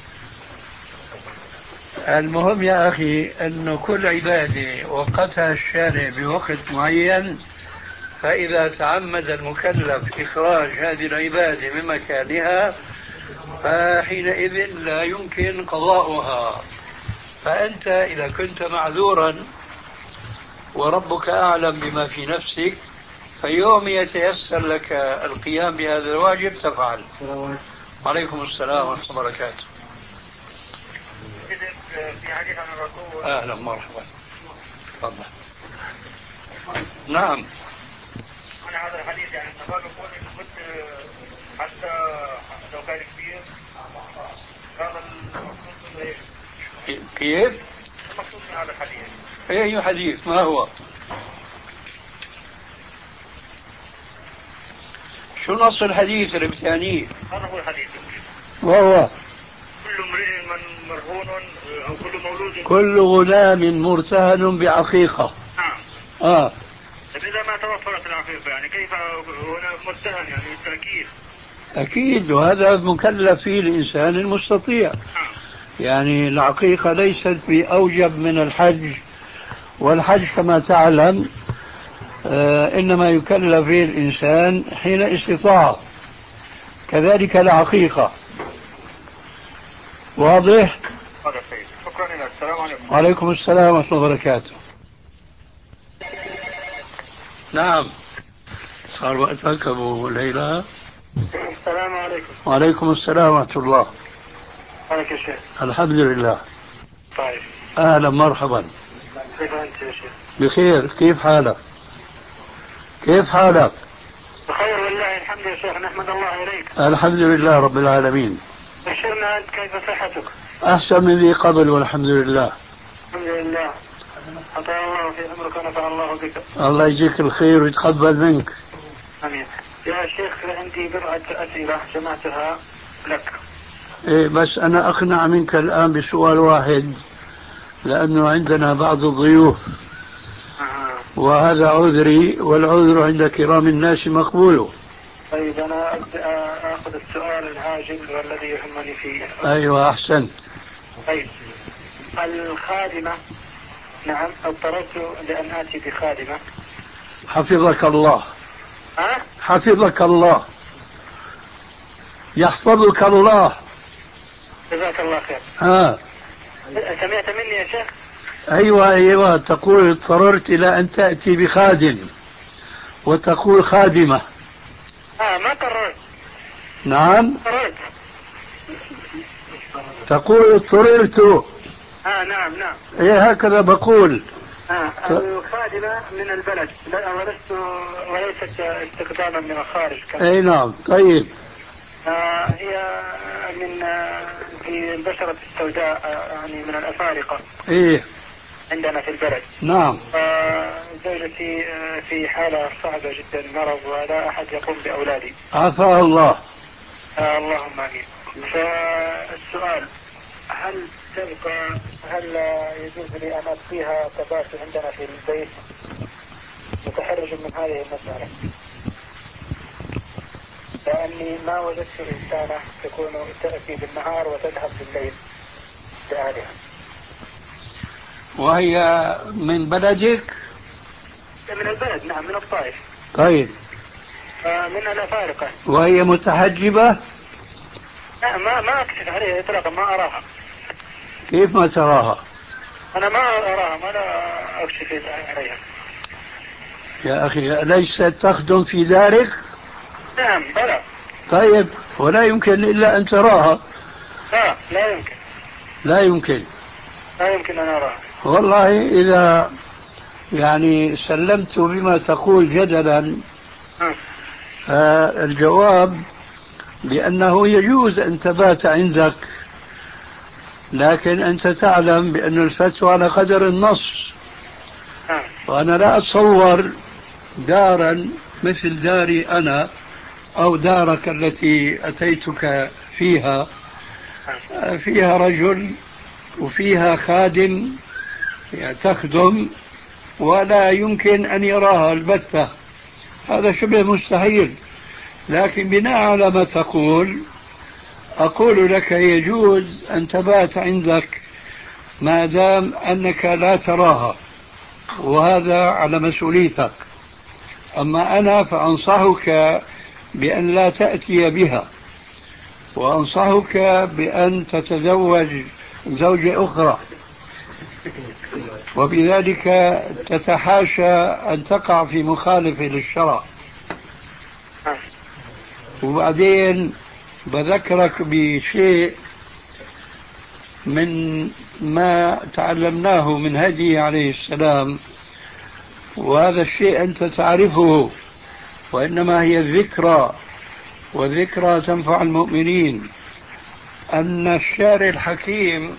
المهم يا أخي أن كل عبادة وقتها الشارع بوقت معين، فإذا تعمد المكلف إخراج هذه العبادة من مكانها فحينئذ لا يمكن قضاؤها. فأنت إذا كنت معذورا وربك أعلم بما في نفسك، فيوم يتيسر لك القيام بهذا الواجب تفعل. وعليكم السلام ورحمة الله وبركاته. في حديث عن الرسول. أهلا مرحبا. تفضل. نعم. أنا هذا الحديث يعني النبات يقول إن كنت حتى لو كان كبير هذا المقصود إيه؟ كيف؟ المقصود من هذا الحديث. أي حديث ما هو؟ شو نص الحديث اللي بتعنيه؟ هذا هو الحديث. وهو كل امرئ من مرهون أو كل مولود كل غلام مرتهن بعقيقة. نعم. آه. إذا ما توفرت العقيقة يعني كيف هنا مرتهن يعني بالتأكيد؟ أكيد، وهذا مكلف فيه الإنسان المستطيع. نعم. يعني العقيقة ليست بأوجب من الحج، والحج كما تعلم آه إنما يكلف فيه الإنسان حين استطاع، كذلك العقيقة. واضح؟ هذا سيد. شكرا لك. السلام عليكم. وعليكم السلام ورحمة الله وبركاته. نعم. صار وقتك أبو ليلى. السلام عليكم. وعليكم السلام ورحمة الله. عليك يا شيخ. الحمد لله. طيب. أهلا مرحبا. كيف أنت يا شيخ؟ بخير. كيف حالك؟ كيف حالك؟ بخير والله الحمد يا شيخ، نحمد الله إليك. الحمد لله رب العالمين. بشرنا أنت كيف صحتك؟ أحسن من ذي قبل والحمد لله. الحمد لله. أطال الله في عمرك ونفع الله بك. الله يجزيك الخير ويتقبل منك. آمين. يا شيخ عندي بضعة أسئلة جمعتها لك. إيه بس أنا أقنع منك الآن بسؤال واحد، لأنه عندنا بعض الضيوف. آه. وهذا عذري، والعذر عند كرام الناس مقبول. طيب أنا أخذ السؤال العاجل والذي يهمني فيه. أيوة أحسنت. طيب الخادمة، نعم اضطررت لأن آتي بخادمة. حفظك الله. ها؟ حفظك الله. يحفظك الله. جزاك الله خير. ها. سمعت مني يا شيخ؟ أيوة أيوة، تقول اضطررت إلى أن تأتي بخادم، وتقول خادمة. اه ما قررت. نعم قررت. تقول اضطررت. اه نعم نعم. إيه هكذا بقول. آه الخادمة من البلد ولست وليست استخداما من الخارج. أي نعم. طيب آه هي من آه في البشرة السوداء، آه يعني من الأفارقة. إيه عندنا في البلد. نعم. آه زوجتي آه في حالة صعبة جدا، مرض ولا أحد يقوم بأولادي. عافاها الله. آه اللهم آمين. فالسؤال، هل تبقى هل يجوز لي أن أبقيها تبات عندنا في البيت متحرج من هذه المسألة، لأني ما وجدت إنسانة تكون تأتي بالنهار وتذهب بالليل لأهلها. وهي من بلدك؟ من البلد نعم، من الطائف. طيب آه من الأفارقة. وهي متحجبة؟ لا ما ما أكشف عليها إطلاقا، ما أراها. كيف ما تراها؟ أنا ما أراها، ما لا أكشف عليها. يا أخي أليست تخدم في دارك؟ نعم بلى. طيب ولا يمكن إلا أن تراها؟ لا لا يمكن. لا يمكن. لا يمكن أن أراها. والله إذا يعني سلمت بما تقول جدلا، فالجواب بأنه يجوز أن تبات عندك، لكن أنت تعلم بأن الفتوى على قدر النص، وأنا لا أتصور دارا مثل داري أنا أو دارك التي أتيتك فيها فيها رجل وفيها خادم تخدم ولا يمكن أن يراها البتة، هذا شبه مستحيل. لكن بناء على ما تقول أقول لك يجوز أن تبات عندك ما دام أنك لا تراها، وهذا على مسؤوليتك. أما أنا فأنصحك بأن لا تأتي بها، وأنصحك بأن تتزوج زوجة أخرى، وبذلك تتحاشى أن تقع في مخالفة للشرع. وبعدين بذكرك بشيء من ما تعلمناه من هديه عليه السلام، وهذا الشيء أنت تعرفه، وإنما هي الذكرى، والذكرى تنفع المؤمنين. أن الشارع الحكيم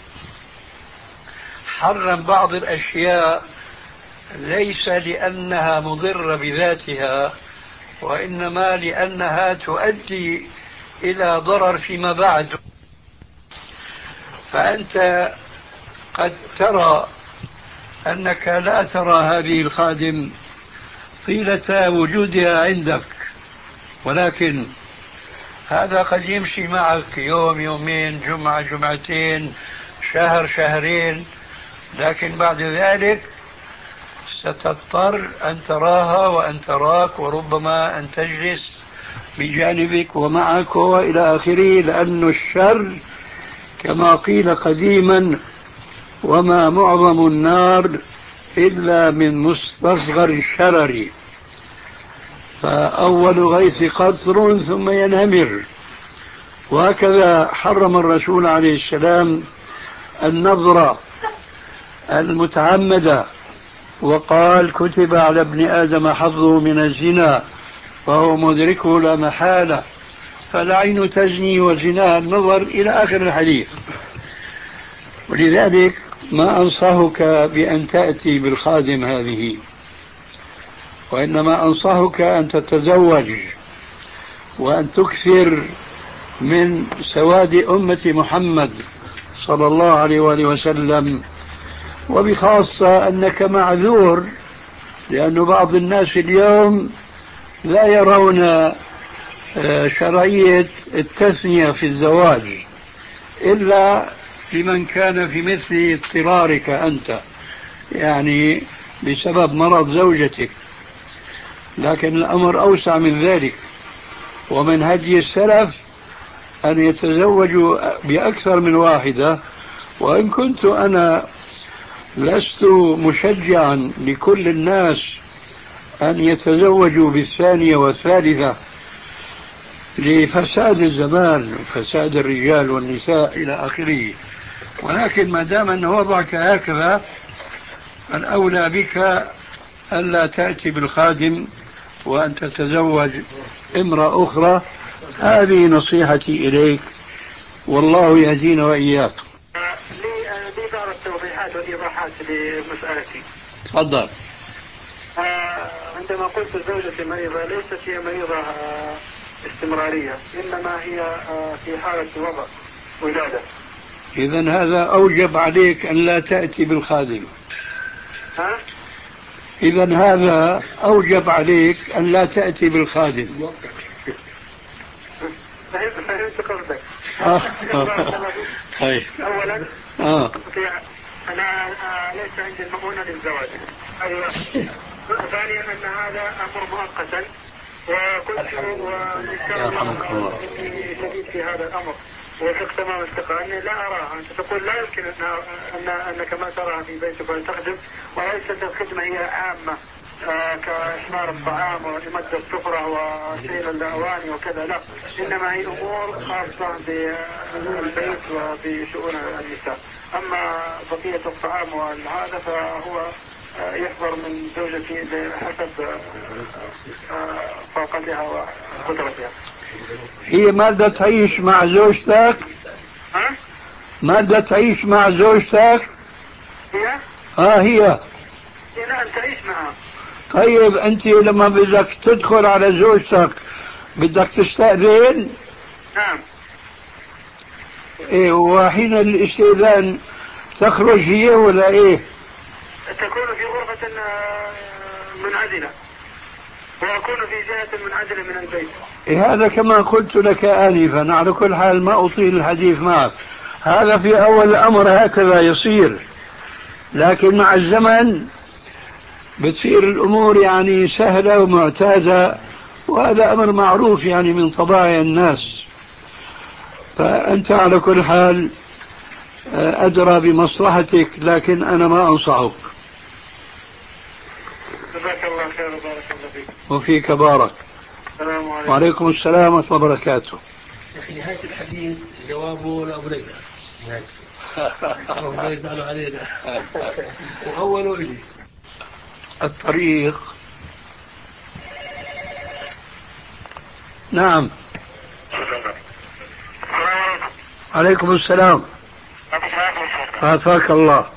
حرم بعض الأشياء ليس لأنها مضرة بذاتها، وإنما لأنها تؤدي إلى ضرر فيما بعد. فأنت قد ترى أنك لا ترى هذه الخادم طيلة وجودها عندك، ولكن هذا قد يمشي معك يوم يومين، جمعة جمعتين، شهر شهرين، لكن بعد ذلك ستضطر أن تراها وأن تراك، وربما أن تجلس بجانبك ومعك وإلى آخره، لأن الشر كما قيل قديما وما معظم النار إلا من مستصغر الشرر، فأول غيث قطر ثم ينهمر. وهكذا حرم الرسول عليه السلام النظرة المتعمدة، وقال كتب على ابن آدم حظه من الزنا فهو مدركه لا محالة، فالعين تزني وزناها النظر إلى آخر الحديث. ولذلك ما أنصحك بأن تأتي بالخادم هذه، وإنما أنصحك أن تتزوج وأن تكثر من سواد أمة محمد صلى الله عليه وآله وسلم، وبخاصة أنك معذور، لأن بعض الناس اليوم لا يرون شرعية التثنية في الزواج إلا لمن كان في مثل اضطرارك أنت، يعني بسبب مرض زوجتك، لكن الأمر أوسع من ذلك. ومن هدي السلف أن يتزوجوا بأكثر من واحدة، وإن كنت أنا لست مشجعا لكل الناس أن يتزوجوا بالثانية والثالثة لفساد الزمان وفساد الرجال والنساء إلى آخره، ولكن ما دام أن وضعك هكذا الأولى بك ألا تأتي بالخادم وأن تتزوج امرأة أخرى. هذه نصيحتي إليك، والله يهدينا وإياكم. لي بعض التوضيحات والإيضاحات لمسألتي. تفضل. عندما قلت زوجتي مريضة ليست هي مريضة استمرارية، إنما هي في حالة وضع ولادة. إذن هذا أوجب عليك أن لا تأتي بالخادم. ها؟ إذن هذا أوجب عليك أن لا تأتي بالخادم. فهمت فهمت قصدك. أولا آه. أنا ليس عندي المؤونة للزواج. أيوة. ثانيا أن هذا أمر مؤقتا، وكنت وإن شاء الله إني شديد في هذا الأمر وثق تمام الثقة أني لا أراها. أنت تقول لا يمكن أن أن أنك ما تراها في بيتك وتخدم، وليست الخدمة هي عامة آه كإحمار الطعام وإمداد السفرة وسيل الأواني وكذا، لا، إنما هي أمور خاصة بالبيت وبشؤون النساء. أما بقية الطعام وهذا فهو آه يحضر من زوجتي بحسب آه طاقتها وقدرتها. هي ماذا تعيش مع زوجتك؟ ها؟ ماذا تعيش مع زوجتك؟ هي؟ ها هي؟ هي نعم تعيش معها. طيب أنت لما بدك تدخل على زوجتك بدك تستأذن؟ نعم. إيه، وحين الاستئذان تخرج هي ولا إيه؟ تكون في غرفة منعزلة وأكون في جهة منعزلة من البيت. إيه هذا كما قلت لك آنفا. على كل حال ما أطيل الحديث معك، هذا في أول الأمر هكذا يصير، لكن مع الزمن بتصير الأمور يعني سهلة ومعتادة، وهذا أمر معروف يعني من طباع الناس. فأنت على كل حال أدرى بمصلحتك، لكن أنا ما أنصحك. جزاك الله خير وبارك الله فيك. وفيك بارك. السلام عليكم. وعليكم السلام ورحمة الله وبركاته. في نهاية الحديث جوابه لأبو ليلى. الله يزعلوا علينا. وأوله إلي الطريق. نعم. عليكم السلام. عافاك الله.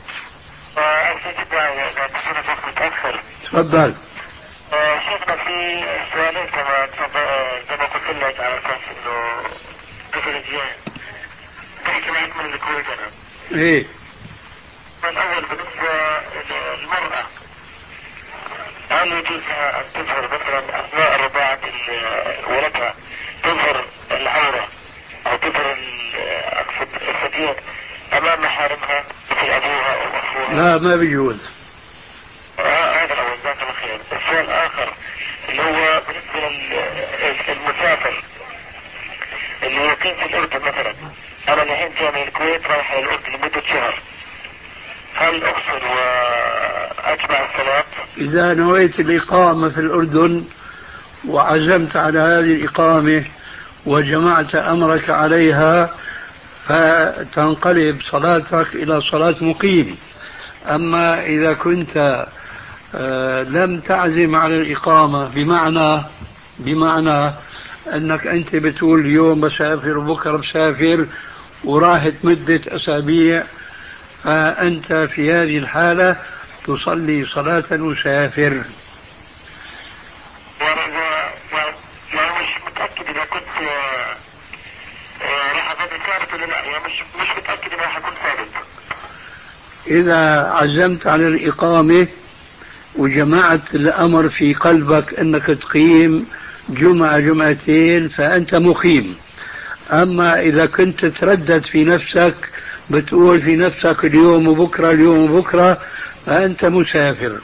تفضل. شيخنا في سؤالين كما زي ما قلت لك على اساس انه مثل الجيان بحكي معك من الكويت انا. ايه. الاول بالنسبه للمراه، هل يجوز لها ان تظهر مثلا اثناء رضاعه ولدها تظهر العوره او تظهر اقصد الثديين امام محارمها مثل ابوها او اخوها؟ لا ما بيجوز. هذا الاول. جزاك الله خير. السؤال الاخر اللي هو بالنسبه للمسافر اللي يقيم في الاردن مثلا، انا الحين جاي من الكويت رايح الى الاردن لمده شهر، هل اقصر واجمع الصلاه؟ إذا نويت الإقامة في الأردن وعزمت على هذه الإقامة وجمعت أمرك عليها فتنقلب صلاتك إلى صلاة مقيم. أما إذا كنت لم تعزم على الإقامة بمعنى بمعنى أنك أنت بتقول اليوم بسافر وبكرة بسافر وراحت مدة أسابيع، فأنت في هذه الحالة تصلي صلاة مسافر. يعني مش متأكد إذا كنت راح أكون ثابت ولا لا، يعني مش مش متأكد إذا راح أكون ثابت. إذا عزمت على الإقامة وجمعت الأمر في قلبك أنك تقيم جمعة جمعتين فأنت مقيم. أما إذا كنت تردد في نفسك بتقول في نفسك اليوم وبكرة اليوم وبكرة فأنت مسافر.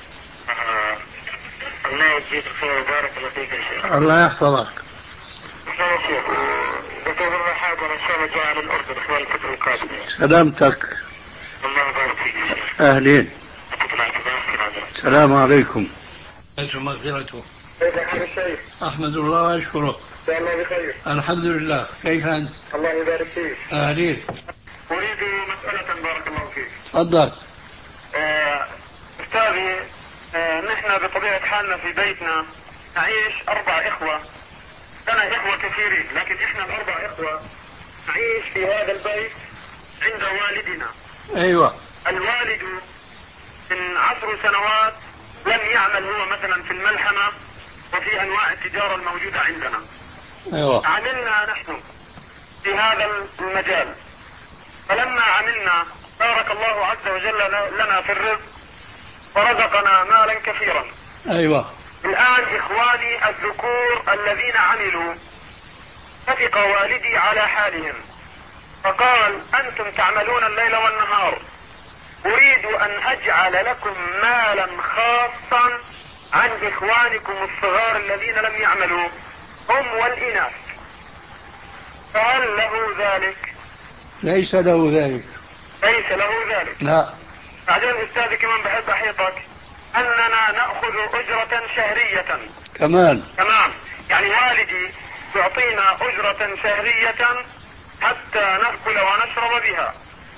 الله يجزيك خير وبارك الله فيك يا شيخ. الله يحفظك. يا شيخ وبتظهر حاضر إن شاء الله جاء على الأردن خلال الفترة القادمة. سلامتك. الله يبارك فيك يا شيخ. أهلين. السلام عليكم. مغفرته. كيف حال الشيخ؟ أحمد الله وأشكره. إن شاء الله بخير. الحمد لله. كيف أنت؟ الله يبارك فيك. أهلين. أريد مسألة بارك الله فيك. تفضل. آه، أستاذي، آه، نحن بطبيعة حالنا في بيتنا نعيش أربع إخوة. لنا إخوة كثيرين لكن إحنا الأربع إخوة نعيش في هذا البيت عند والدنا. أيوة. الوالد من عشر سنوات لم يعمل هو مثلا في الملحمة وفي أنواع التجارة الموجودة عندنا. أيوة. عملنا نحن في هذا المجال، فلما عملنا بارك الله عز وجل لنا في الرزق ورزقنا مالا كثيرا. أيوة. الآن إخواني الذكور الذين عملوا اتفق والدي على حالهم فقال أنتم تعملون الليل والنهار، أريد أن أجعل لكم مالا خاصا عن إخوانكم الصغار الذين لم يعملوا هم والإناث، فهل له ذلك؟ ليس له ذلك. ليس له ذلك. لا. بعدين أستاذي كمان بحب أحيطك أننا نأخذ أجرة شهرية كمان. تمام، يعني والدي يعطينا أجرة شهرية حتى نأكل ونشرب بها.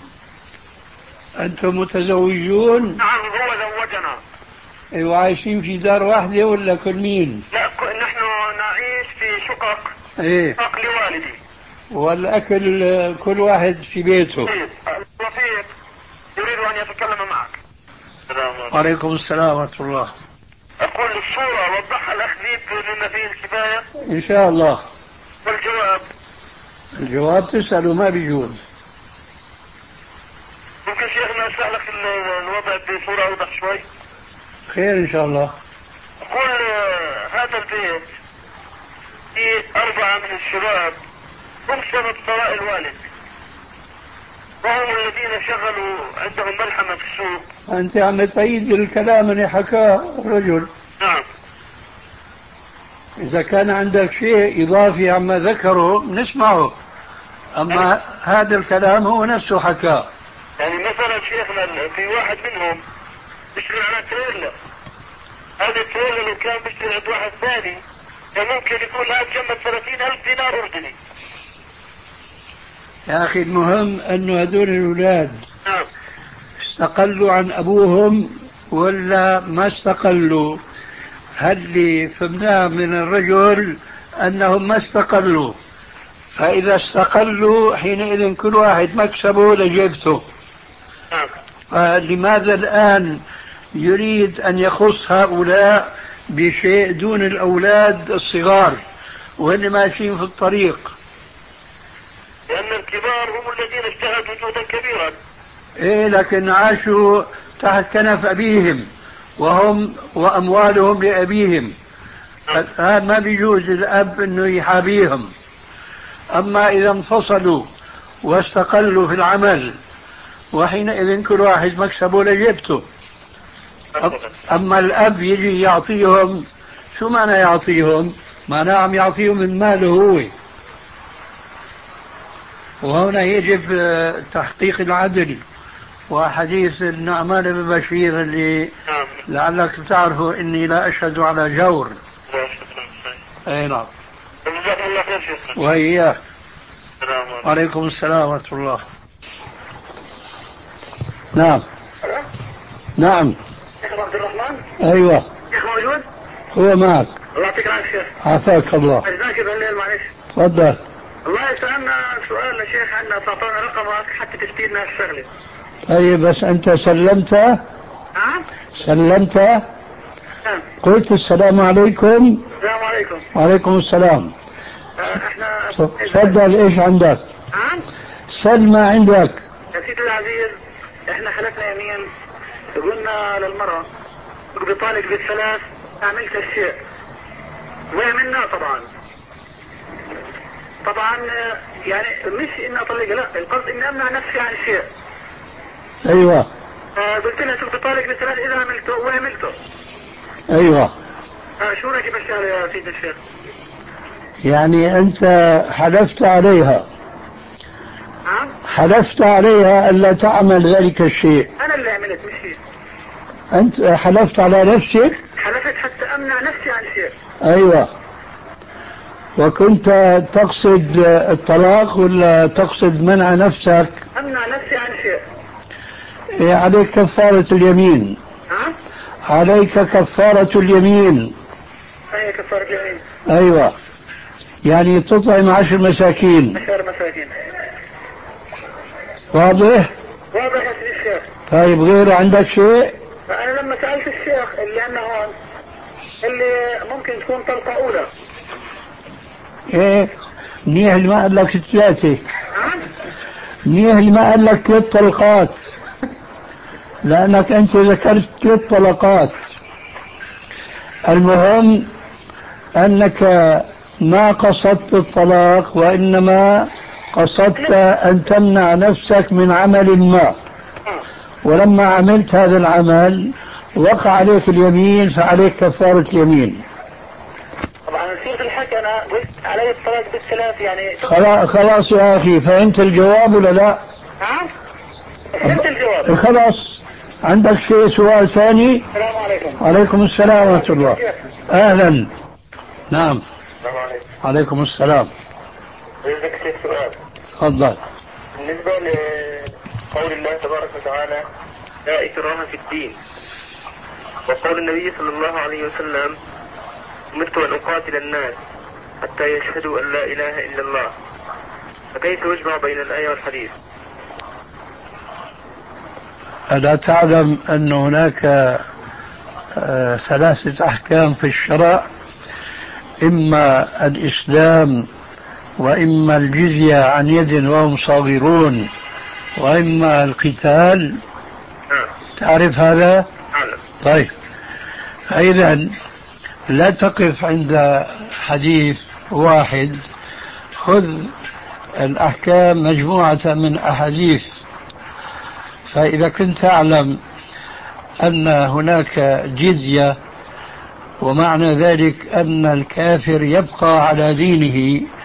أنتم متزوجون؟ نعم هو زوجنا. أيوة. عايشين في دار واحدة ولا كل مين؟ لا نحن نعيش في شقق. إيه. شقق لوالدي. والأكل كل واحد في بيته. طيب لطيف يريد أن يتكلم معك. وعليكم السلام ورحمة الله. أقول الصورة وضحها الأخ ذيب لنا فيه الكفاية إن شاء الله. والجواب الجواب تسأله ما بيجوز. ممكن شيخنا أسألك الوضع بصورة أوضح شوي؟ خير إن شاء الله. أقول هذا البيت في أربعة من الشباب هم سبب طلاق الوالد وهم الذين شغلوا عندهم ملحمة في السوق. أنت عم تعيد الكلام اللي حكاه الرجل. نعم. إذا كان عندك شيء إضافي عما ذكره نسمعه، أما يعني هذا الكلام هو نفسه حكاه. يعني مثلا شيخنا في واحد منهم بيشتغل على تريلر، هذا التريلر لو كان بيشتغل عند واحد ثاني ممكن يكون لا تجمد ثلاثين ألف دينار أردني. يا أخي المهم أنه هذول الأولاد نعم استقلوا عن أبوهم ولا ما استقلوا. هل اللي فهمناه من الرجل أنهم ما استقلوا، فإذا استقلوا حينئذ كل واحد مكسبه لجيبته. نعم. فلماذا الآن يريد أن يخص هؤلاء بشيء دون الأولاد الصغار وهم ماشيين في الطريق؟ لأن الكبار هم الذين اجتهدوا جهدا كبيرا. إيه لكن عاشوا تحت كنف أبيهم وهم وأموالهم لأبيهم. هذا ما بيجوز الأب أنه يحابيهم. أما إذا انفصلوا واستقلوا في العمل وحينئذ كل واحد مكسبه لجيبته. أما الأب يجي يعطيهم، شو معنى يعطيهم؟ معنى عم يعطيهم من ماله هو. وهنا يجب تحقيق العدل. وحديث النعمان بن بشير اللي لعلك تعرفوا إني لا أشهد على جور. أي نعم. وإياك. وعليكم السلام ورحمة الله. نعم. نعم. شيخ عبد الرحمن. أيوة. شيخ موجود؟ هو معك. الله يعطيك العافية شيخ. عافاك الله. عايزاك بالليل معلش. تفضل. والله سألنا سؤال يا شيخ عنا تعطونا رقمك حتى تشتري لنا الشغلة. طيب بس أنت سلمت؟ نعم. سلمت؟ نعم. قلت السلام عليكم. السلام عليكم. وعليكم السلام. احنا تفضل ايش عندك؟ نعم. سل ما عندك. يا سيدي العزيز احنا حلفنا يمين قلنا للمرأة بطالق بالثلاث عملت الشيء وعملناه طبعا. طبعا يعني مش اني اطلقها، لا القصد اني امنع نفسي عن الشيء. ايوه. آه قلت لها شوف بطالق بالثلاث اذا عملته وعملته. ايوه. آه شو رايك بالشهر يا سيدي الشيخ؟ يعني انت حلفت عليها. نعم. حلفت عليها ألا تعمل ذلك الشيء. أنا اللي عملت مش هي. أنت حلفت على نفسك؟ حلفت حتى أمنع نفسي عن شيء. أيوة. وكنت تقصد الطلاق ولا تقصد منع نفسك؟ أمنع نفسي عن شيء. إيه عليك كفارة اليمين. ها؟ عليك كفارة اليمين. أي كفارة اليمين؟ أيوة، يعني تطعم عشر مساكين. عشر مساكين. واضح؟ واضح يا الشيخ. طيب غير عندك شيء؟ فأنا لما سألت الشيخ اللي أنه هون اللي ممكن تكون طلقة أولى. إيه منيح اللي ما قال لك ثلاثة. ها؟ منيح اللي ما قال لك ثلاث طلقات، لأنك أنت ذكرت ثلاث طلقات. المهم أنك ما قصدت الطلاق، وإنما قصدت أن تمنع نفسك من عمل ما، ولما عملت هذا العمل وقع عليك اليمين فعليك كفارة اليمين. طبعا نسيت الحكي، أنا قلت علي الطلاق بالثلاث يعني. خلاص خلاص يا أخي، فهمت الجواب ولا لا؟ نعم فهمت الجواب. خلاص. عندك شيء سؤال ثاني؟ السلام عليكم. وعليكم السلام ورحمة الله. أهلا. نعم. السلام عليكم. عليكم السلام. عندك شيء سؤال. تفضل. بالنسبة لقول الله تبارك وتعالى لا إكراه في الدين، وقول النبي صلى الله عليه وسلم أمرت أن أقاتل الناس حتى يشهدوا أن لا إله إلا الله، فكيف يجمع بين الآية والحديث؟ ألا تعلم أن هناك آه ثلاثة أحكام في الشرع، إما الإسلام، وإما الجزية عن يد وهم صاغرون، وإما القتال؟ تعرف هذا؟ طيب، فإذا لا تقف عند حديث واحد، خذ الأحكام مجموعة من أحاديث. فإذا كنت تعلم أن هناك جزية ومعنى ذلك أن الكافر يبقى على دينه